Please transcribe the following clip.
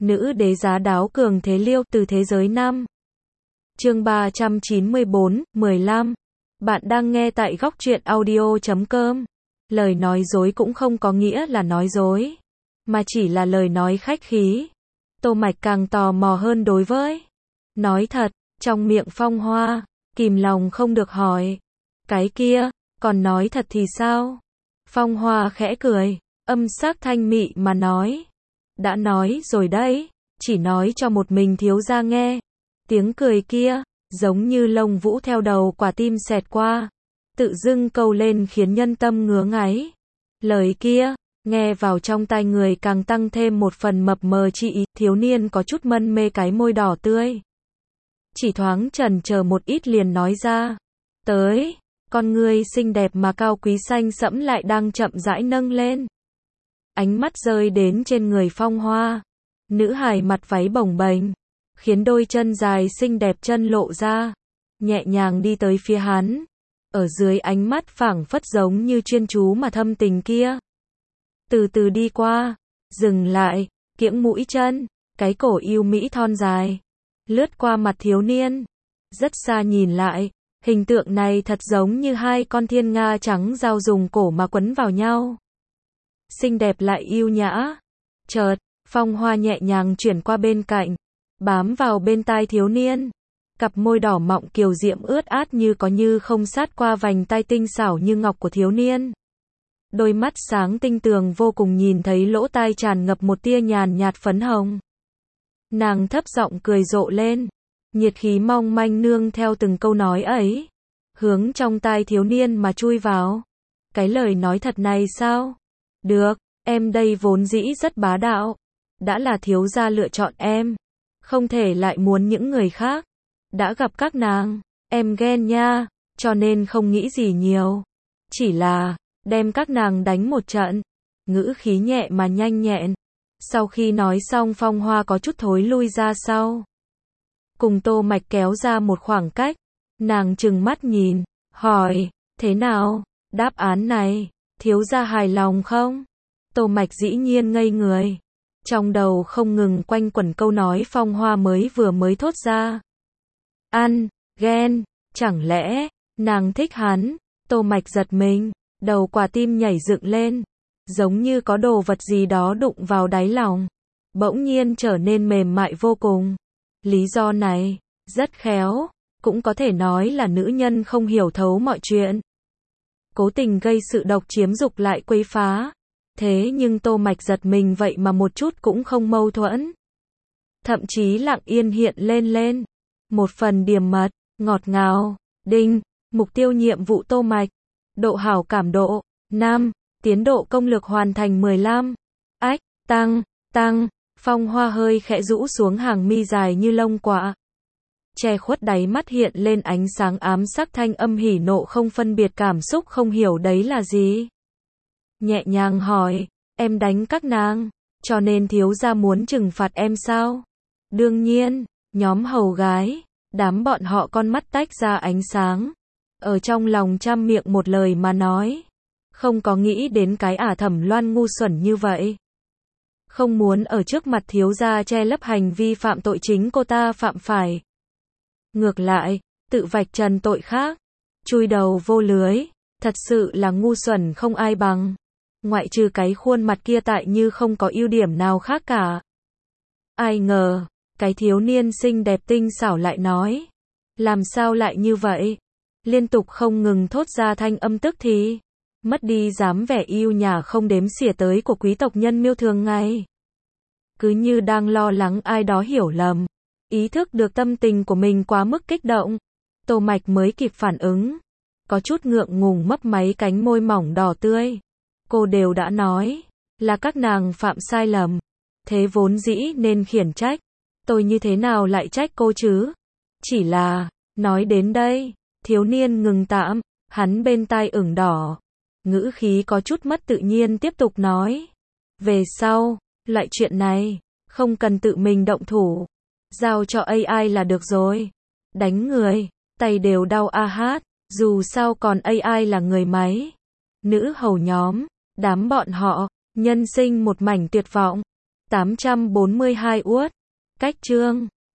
Nữ đế giá đáo cường thế liêu từ thế giới năm. Chương 394, 15. Bạn đang nghe tại góc truyện audio.com. Lời nói dối cũng không có nghĩa là nói dối, mà chỉ là lời nói khách khí. Tô Mạch càng tò mò hơn đối với nói thật, trong miệng Phong Hoa, kìm lòng không được hỏi. Cái kia, còn nói thật thì sao? Phong Hoa khẽ cười, âm sắc thanh mị mà nói. Đã nói rồi đấy, chỉ nói cho một mình thiếu gia nghe. Tiếng cười kia, giống như lông vũ theo đầu quả tim xẹt qua, tự dưng câu lên khiến nhân tâm ngứa ngáy. Lời kia, nghe vào trong tai người càng tăng thêm một phần mập mờ chi ý. Thiếu niên có chút mân mê cái môi đỏ tươi, chỉ thoáng chần chờ một ít liền nói ra. Tới, con ngươi xinh đẹp mà cao quý xanh sẫm lại đang chậm rãi nâng lên. Ánh mắt rơi đến trên người Phong Hoa. Nữ hài mặt váy bồng bềnh, khiến đôi chân dài xinh đẹp chân lộ ra, nhẹ nhàng đi tới phía hắn. Ở dưới ánh mắt phảng phất giống như chuyên chú mà thâm tình kia. Từ từ đi qua, dừng lại, kiễng mũi chân, cái cổ yêu mỹ thon dài, lướt qua mặt thiếu niên. Rất xa nhìn lại, hình tượng này thật giống như hai con thiên nga trắng giao dùng cổ mà quấn vào nhau. Xinh đẹp lại yêu nhã. Chợt, Phong Hoa nhẹ nhàng chuyển qua bên cạnh, bám vào bên tai thiếu niên. Cặp môi đỏ mọng kiều diễm ướt át như có như không sát qua vành tai tinh xảo như ngọc của thiếu niên. Đôi mắt sáng tinh tường vô cùng, nhìn thấy lỗ tai tràn ngập một tia nhàn nhạt phấn hồng. Nàng thấp giọng cười rộ lên, nhiệt khí mong manh nương theo từng câu nói ấy, hướng trong tai thiếu niên mà chui vào. Cái lời nói thật này sao? Được, em đây vốn dĩ rất bá đạo. Đã là thiếu gia lựa chọn em, không thể lại muốn những người khác. Đã gặp các nàng, em ghen nha, cho nên không nghĩ gì nhiều. Chỉ là, đem các nàng đánh một trận. Ngữ khí nhẹ mà nhanh nhẹn. Sau khi nói xong, Phong Hoa có chút thối lui ra sau, cùng Tô Mạch kéo ra một khoảng cách. Nàng trừng mắt nhìn, hỏi, thế nào, đáp án này, thiếu gia hài lòng không? Tô Mạch dĩ nhiên ngây người. Trong đầu không ngừng quanh quẩn câu nói Phong Hoa mới thốt ra. Ăn, ghen, chẳng lẽ, nàng thích hắn? Tô Mạch giật mình, đầu quả tim nhảy dựng lên, giống như có đồ vật gì đó đụng vào đáy lòng, bỗng nhiên trở nên mềm mại vô cùng. Lý do này, rất khéo, cũng có thể nói là nữ nhân không hiểu thấu mọi chuyện, cố tình gây sự độc chiếm dục lại quấy phá. Thế nhưng Tô Mạch giật mình vậy mà một chút cũng không mâu thuẫn. Thậm chí lặng yên hiện lên một phần điềm mật, ngọt ngào. Đinh, mục tiêu nhiệm vụ Tô Mạch. Độ hảo cảm độ 5, tiến độ công lực hoàn thành 15. Ách, tăng. Phong Hoa hơi khẽ rũ xuống hàng mi dài như lông quạ, che khuất đáy mắt hiện lên ánh sáng ám sắc, thanh âm hỉ nộ không phân biệt cảm xúc, không hiểu đấy là gì. Nhẹ nhàng hỏi, em đánh các nàng, cho nên thiếu gia muốn trừng phạt em sao? Đương nhiên, nhóm hầu gái, đám bọn họ con mắt tách ra ánh sáng, ở trong lòng trăm miệng một lời mà nói, không có nghĩ đến cái Thẩm Loan ngu xuẩn như vậy. Không muốn ở trước mặt thiếu gia che lấp hành vi phạm tội chính cô ta phạm phải. Ngược lại, tự vạch trần tội khác, chui đầu vô lưới, thật sự là ngu xuẩn không ai bằng. Ngoại trừ cái khuôn mặt kia tại như không có ưu điểm nào khác cả. Ai ngờ, cái thiếu niên xinh đẹp tinh xảo lại nói, làm sao lại như vậy? Liên tục không ngừng thốt ra thanh âm tức thì mất đi dám vẻ yêu nhã không đếm xỉa tới của quý tộc nhân miêu thường ngày. Cứ như đang lo lắng ai đó hiểu lầm, ý thức được tâm tình của mình quá mức kích động, Tô Mạch mới kịp phản ứng, có chút ngượng ngùng mấp máy cánh môi mỏng đỏ tươi. Cô đều đã nói, là các nàng phạm sai lầm, thế vốn dĩ nên khiển trách, tôi như thế nào lại trách cô chứ? Chỉ là, nói đến đây, thiếu niên ngừng tạm, hắn bên tai ửng đỏ, ngữ khí có chút mất tự nhiên tiếp tục nói. Về sau, loại chuyện này, không cần tự mình động thủ, giao cho AI là được rồi. Đánh người, tay đều đau hát, dù sao còn AI là người máy. Nữ hầu nhóm, đám bọn họ, nhân sinh một mảnh tuyệt vọng. 842 uất. Cách chương